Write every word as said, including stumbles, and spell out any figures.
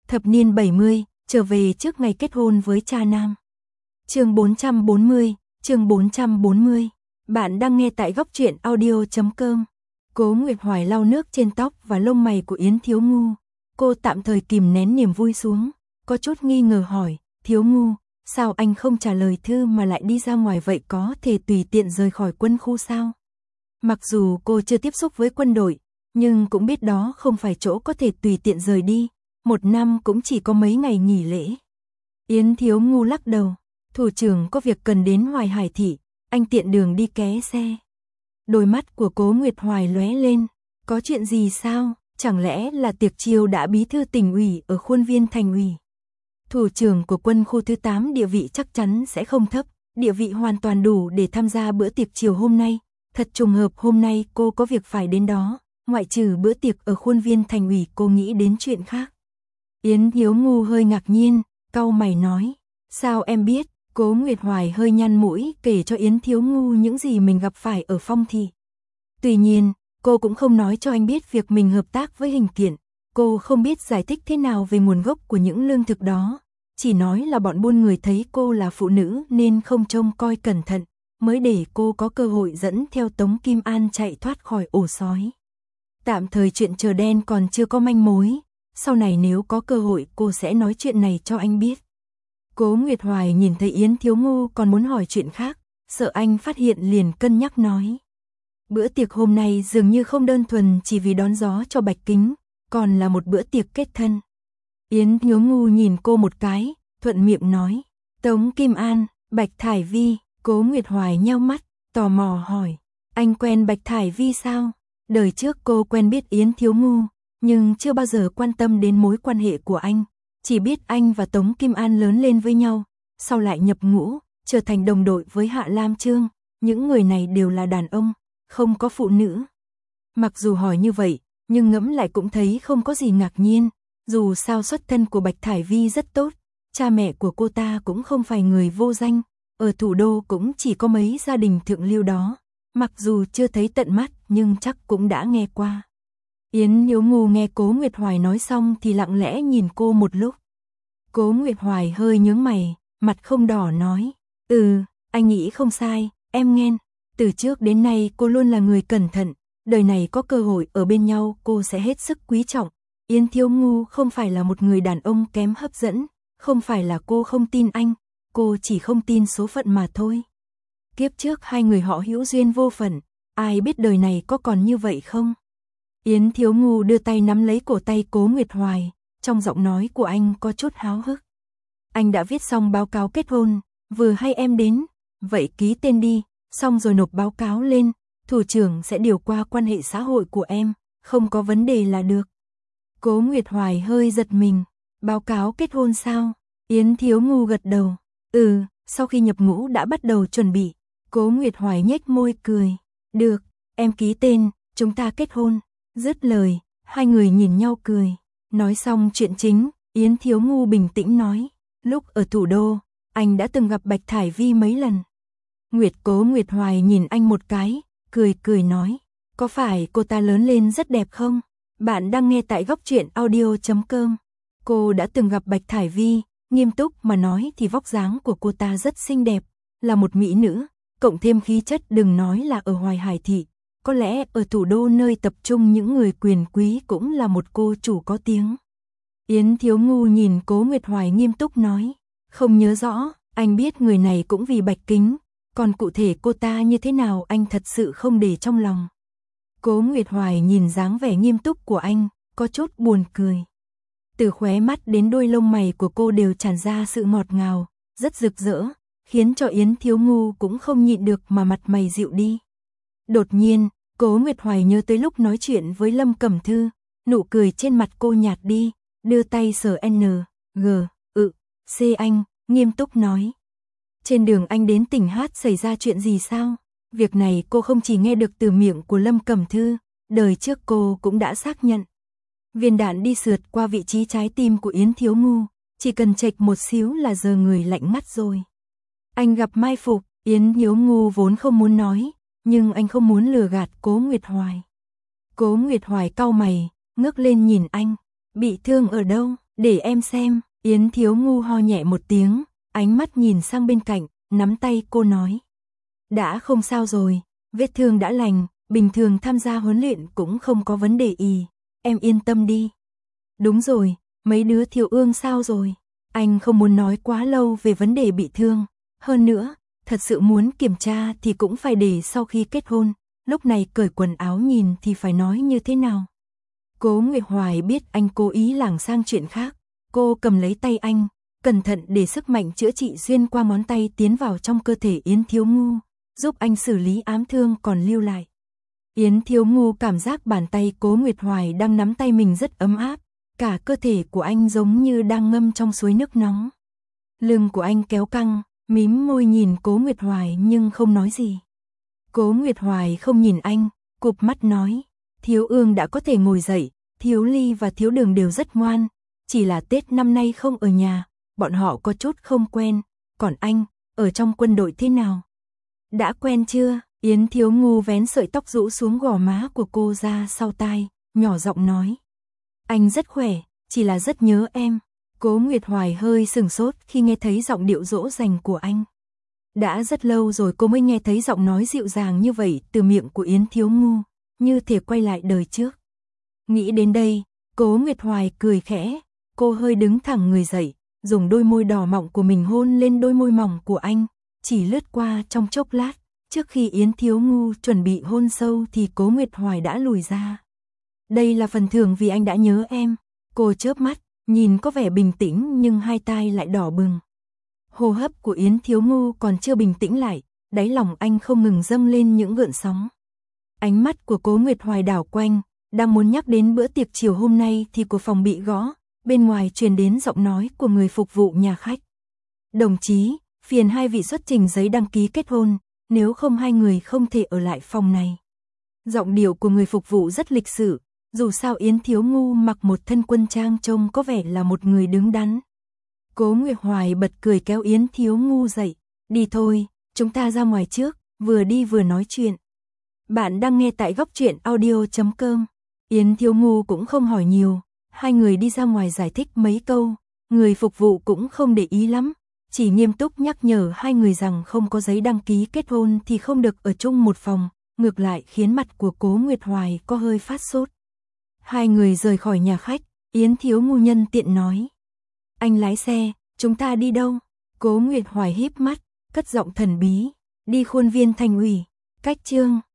Thập niên bảy mươi, trở về trước ngày kết hôn với cha nam. Chương bốn trăm bốn mươi, chương bốn trăm bốn mươi. Bạn đang nghe tại góc truyện audio chấm com. Cố Nguyệt Hoài lau nước trên tóc và lông mày của Yến Thiếu Ngu. Cô tạm thời kìm nén niềm vui xuống, có chút nghi ngờ hỏi, Thiếu Ngu, sao anh không trả lời thư mà lại đi ra ngoài vậy, có thể tùy tiện rời khỏi quân khu sao? Mặc dù cô chưa tiếp xúc với quân đội, nhưng cũng biết đó không phải chỗ có thể tùy tiện rời đi, một năm cũng chỉ có mấy ngày nghỉ lễ. Yến Thiếu Ngu lắc đầu, thủ trưởng có việc cần đến Hoài Hải thị, anh tiện đường đi ké xe. Đôi mắt của Cố Nguyệt Hoài lóe lên, có chuyện gì sao, chẳng lẽ là tiệc chiêu đã bí thư tỉnh ủy ở khuôn viên thành ủy. Thủ trưởng của quân khu thứ tám địa vị chắc chắn sẽ không thấp, địa vị hoàn toàn đủ để tham gia bữa tiệc chiều hôm nay. Thật trùng hợp hôm nay cô có việc phải đến đó, ngoại trừ bữa tiệc ở khuôn viên thành ủy cô nghĩ đến chuyện khác. Yến Thiếu Ngu hơi ngạc nhiên, cau mày nói, sao em biết? Cố Nguyệt Hoài hơi nhăn mũi kể cho Yến Thiếu Ngu những gì mình gặp phải ở Phong thị. Tuy nhiên, cô cũng không nói cho anh biết việc mình hợp tác với Hình Kiện, cô không biết giải thích thế nào về nguồn gốc của những lương thực đó, chỉ nói là bọn buôn người thấy cô là phụ nữ nên không trông coi cẩn thận, mới để cô có cơ hội dẫn theo Tống Kim An chạy thoát khỏi ổ sói. Tạm thời chuyện chờ đen còn chưa có manh mối, sau này nếu có cơ hội cô sẽ nói chuyện này cho anh biết. Cố Nguyệt Hoài nhìn thấy Yến Thiếu Ngu còn muốn hỏi chuyện khác, sợ anh phát hiện liền cân nhắc nói. Bữa tiệc hôm nay dường như không đơn thuần chỉ vì đón gió cho Bạch Kính, còn là một bữa tiệc kết thân. Yến Thiếu Ngu nhìn cô một cái, thuận miệng nói, Tống Kim An, Bạch Thải Vi. Cố Nguyệt Hoài nheo mắt, tò mò hỏi, anh quen Bạch Thải Vi sao? Đời trước cô quen biết Yến Thiếu Ngu, nhưng chưa bao giờ quan tâm đến mối quan hệ của anh, chỉ biết anh và Tống Kim An lớn lên với nhau, sau lại nhập ngũ, trở thành đồng đội với Hạ Lam Trương, những người này đều là đàn ông, không có phụ nữ. Mặc dù hỏi như vậy, nhưng ngẫm lại cũng thấy không có gì ngạc nhiên, dù sao xuất thân của Bạch Thải Vi rất tốt, cha mẹ của cô ta cũng không phải người vô danh. Ở thủ đô cũng chỉ có mấy gia đình thượng lưu đó, mặc dù chưa thấy tận mắt nhưng chắc cũng đã nghe qua. Yến Thiếu Ngu nghe Cố Nguyệt Hoài nói xong thì lặng lẽ nhìn cô một lúc. Cố Nguyệt Hoài hơi nhướng mày, mặt không đỏ nói, ừ, anh nghĩ không sai, em nghe, từ trước đến nay cô luôn là người cẩn thận, đời này có cơ hội ở bên nhau cô sẽ hết sức quý trọng. Yến Thiếu Ngu không phải là một người đàn ông kém hấp dẫn, không phải là cô không tin anh. Cô chỉ không tin số phận mà thôi. Kiếp trước hai người họ hữu duyên vô phận, ai biết đời này có còn như vậy không? Yến Thiếu Ngu đưa tay nắm lấy cổ tay Cố Nguyệt Hoài, trong giọng nói của anh có chút háo hức. Anh đã viết xong báo cáo kết hôn, vừa hay em đến, vậy ký tên đi, xong rồi nộp báo cáo lên, thủ trưởng sẽ điều qua quan hệ xã hội của em, không có vấn đề là được. Cố Nguyệt Hoài hơi giật mình, báo cáo kết hôn sao? Yến Thiếu Ngu gật đầu. Ừ, sau khi nhập ngũ đã bắt đầu chuẩn bị. Cố Nguyệt Hoài nhếch môi cười. Được, em ký tên, chúng ta kết hôn. Dứt lời, hai người nhìn nhau cười. Nói xong chuyện chính, Yến Thiếu Ngu bình tĩnh nói. Lúc ở thủ đô, anh đã từng gặp Bạch Thải Vi mấy lần. Nguyệt Cố Nguyệt Hoài nhìn anh một cái, cười cười nói. Có phải cô ta lớn lên rất đẹp không? Bạn đang nghe tại góc truyện audio chấm com. Cô đã từng gặp Bạch Thải Vi. Nghiêm túc mà nói thì vóc dáng của cô ta rất xinh đẹp, là một mỹ nữ, cộng thêm khí chất đừng nói là ở Hoài Hải thị, có lẽ ở thủ đô nơi tập trung những người quyền quý cũng là một cô chủ có tiếng. Yến Thiếu Ngu nhìn Cố Nguyệt Hoài nghiêm túc nói, không nhớ rõ, anh biết người này cũng vì Bạch Kính, còn cụ thể cô ta như thế nào anh thật sự không để trong lòng. Cố Nguyệt Hoài nhìn dáng vẻ nghiêm túc của anh, có chút buồn cười. Từ khóe mắt đến đôi lông mày của cô đều tràn ra sự ngọt ngào, rất rực rỡ, khiến cho Yến Thiếu Ngu cũng không nhịn được mà mặt mày dịu đi. Đột nhiên, Cố Nguyệt Hoài nhớ tới lúc nói chuyện với Lâm Cẩm Thư, nụ cười trên mặt cô nhạt đi, đưa tay sờ N, G, ự, C anh, nghiêm túc nói. Trên đường anh đến tỉnh Hát xảy ra chuyện gì sao? Việc này cô không chỉ nghe được từ miệng của Lâm Cẩm Thư, đời trước cô cũng đã xác nhận. Viên đạn đi sượt qua vị trí trái tim của Yến Thiếu Ngu, chỉ cần chệch một xíu là giờ người lạnh ngắt rồi. Anh gặp mai phục, Yến Thiếu Ngu vốn không muốn nói, nhưng anh không muốn lừa gạt Cố Nguyệt Hoài. Cố Nguyệt Hoài cau mày, ngước lên nhìn anh, bị thương ở đâu? Để em xem, Yến Thiếu Ngu ho nhẹ một tiếng, ánh mắt nhìn sang bên cạnh, nắm tay cô nói. Đã không sao rồi, vết thương đã lành, bình thường tham gia huấn luyện cũng không có vấn đề gì, em yên tâm đi. Đúng rồi, mấy đứa Thiếu Ương sao rồi? Anh không muốn nói quá lâu về vấn đề bị thương, hơn nữa, thật sự muốn kiểm tra thì cũng phải để sau khi kết hôn, lúc này cởi quần áo nhìn thì phải nói như thế nào. Cố Nguyệt Hoài biết anh cố ý lảng sang chuyện khác, cô cầm lấy tay anh, cẩn thận để sức mạnh chữa trị xuyên qua ngón tay tiến vào trong cơ thể Yến Thiếu Ngu, giúp anh xử lý ám thương còn lưu lại. Yến Thiếu Ngu cảm giác bàn tay Cố Nguyệt Hoài đang nắm tay mình rất ấm áp, cả cơ thể của anh giống như đang ngâm trong suối nước nóng. Lưng của anh kéo căng, mím môi nhìn Cố Nguyệt Hoài nhưng không nói gì. Cố Nguyệt Hoài không nhìn anh, cụp mắt nói, Thiếu Ương đã có thể ngồi dậy, Thiếu Ly và Thiếu Đường đều rất ngoan, chỉ là Tết năm nay không ở nhà, bọn họ có chút không quen, còn anh, ở trong quân đội thế nào? Đã quen chưa? Yến Thiếu Ngu vén sợi tóc rũ xuống gò má của cô ra sau tai, nhỏ giọng nói. Anh rất khỏe, chỉ là rất nhớ em. Cố Nguyệt Hoài hơi sừng sốt khi nghe thấy giọng điệu dỗ dành của anh. Đã rất lâu rồi cô mới nghe thấy giọng nói dịu dàng như vậy từ miệng của Yến Thiếu Ngu, như thể quay lại đời trước. Nghĩ đến đây, Cố Nguyệt Hoài cười khẽ, cô hơi đứng thẳng người dậy, dùng đôi môi đỏ mọng của mình hôn lên đôi môi mỏng của anh, chỉ lướt qua trong chốc lát, trước khi Yến Thiếu Ngu chuẩn bị hôn sâu thì Cố Nguyệt Hoài đã lùi ra. Đây là phần thưởng vì anh đã nhớ em, cô chớp mắt, nhìn có vẻ bình tĩnh nhưng hai tai lại đỏ bừng. Hô hấp của Yến Thiếu Ngu còn chưa bình tĩnh lại, đáy lòng anh không ngừng dâng lên những gợn sóng. Ánh mắt của Cố Nguyệt Hoài đảo quanh, đang muốn nhắc đến bữa tiệc chiều hôm nay thì cửa phòng bị gõ, bên ngoài truyền đến giọng nói của người phục vụ nhà khách. Đồng chí, phiền hai vị xuất trình giấy đăng ký kết hôn, nếu không hai người không thể ở lại phòng này. Giọng điệu của người phục vụ rất lịch sự, dù sao Yến Thiếu Ngu mặc một thân quân trang trông có vẻ là một người đứng đắn. Cố Nguyệt Hoài bật cười kéo Yến Thiếu Ngu dậy, đi thôi, chúng ta ra ngoài trước, vừa đi vừa nói chuyện. Bạn đang nghe tại góc truyện audio chấm com. Yến Thiếu Ngu cũng không hỏi nhiều, hai người đi ra ngoài giải thích mấy câu, người phục vụ cũng không để ý lắm, chỉ nghiêm túc nhắc nhở hai người rằng không có giấy đăng ký kết hôn thì không được ở chung một phòng, ngược lại khiến mặt của Cố Nguyệt Hoài có hơi phát sốt. Hai người rời khỏi nhà khách, Yến Thiếu Ngu nhân tiện nói. Anh lái xe, chúng ta đi đâu? Cố Nguyệt Hoài híp mắt, cất giọng thần bí, đi khuôn viên thành ủy, cách Chương